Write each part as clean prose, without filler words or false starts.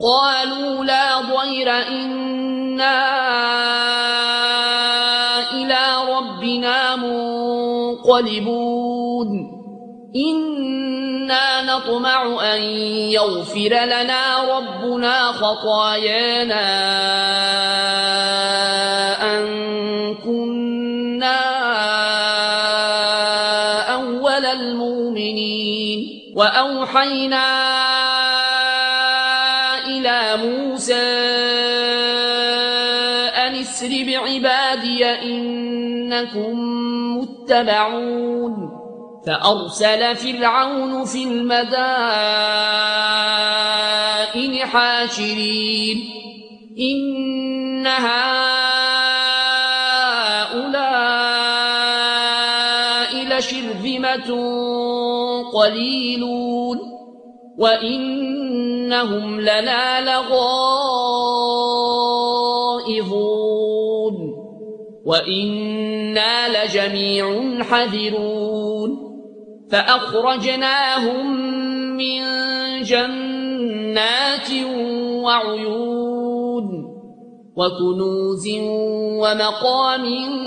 قالوا لا ضير إنا إلى ربنا منقلبون إنا نطمع أن يغفر لنا ربنا خطايانا أن كنا أول المؤمنين وأوحينا إلى موسى أن اسر بعبادي إنكم متبعون فأرسل فرعون في المدائن حاشرين إن هؤلاء لشرذمة قليلون وإنهم لنا لغائظون وإنا لجميع حذرون فأخرجناهم من جنات وعيون وكنوز ومقام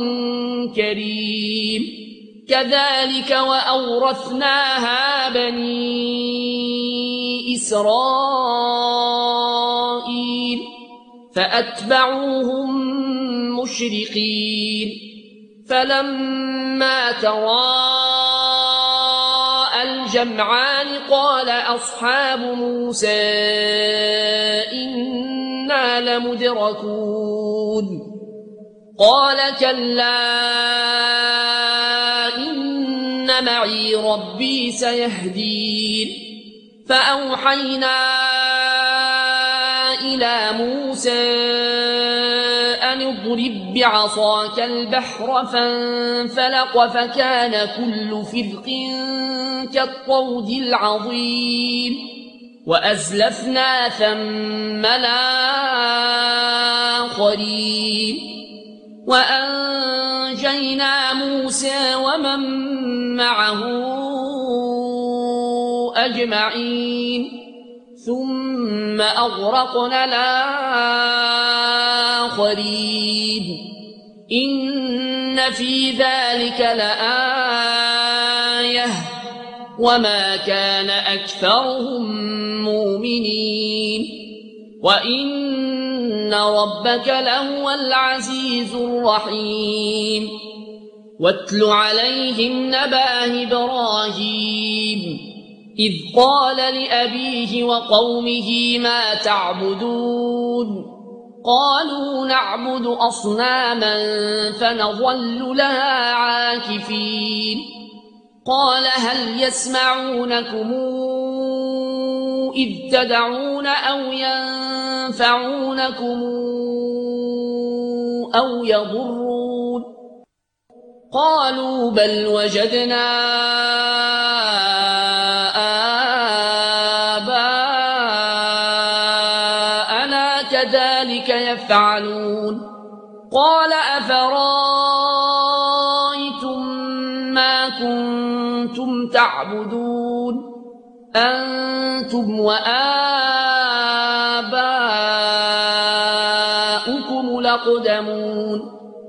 كريم كذلك وأورثناها بني إسرائيل فأتبعوهم مشرقين فلما تراءى الجمعان قال أصحاب موسى إنا لمدركون قال كلا إن معي ربي سيهدين فأوحينا إلى موسى أن اضرب بعصاك البحر فانفلق فكان كل فرق كالطود العظيم وأزلفنا ثم الآخرين وأنجينا موسى ومن معه أجمعين ثم أغرقنا الآخرين إن في ذلك لآية وما كان أكثرهم مؤمنين وإن ربك لهو العزيز الرحيم واتل عليهم نبأ إبراهيم إذ قال لأبيه وقومه ما تعبدون قالوا نعبد أصناما فنظل لها عاكفين قال هل يسمعونكم إذ تدعون أو ينفعونكم أو يضرون قالوا بل وجدنا آباءنا كذلك يفعلون قال أفرأيتم ما كنتم تعبدون أنتم وآباؤكم الأقدمون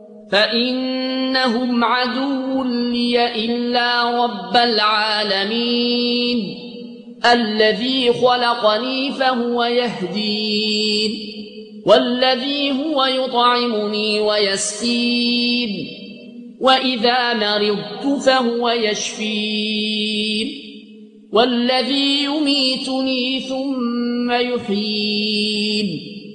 فإنهم عدو لي إلا رب العالمين الذي خلقني فهو يهدين والذي هو يطعمني ويسقين وإذا مرضت فهو يشفين والذي يميتني ثم يحيين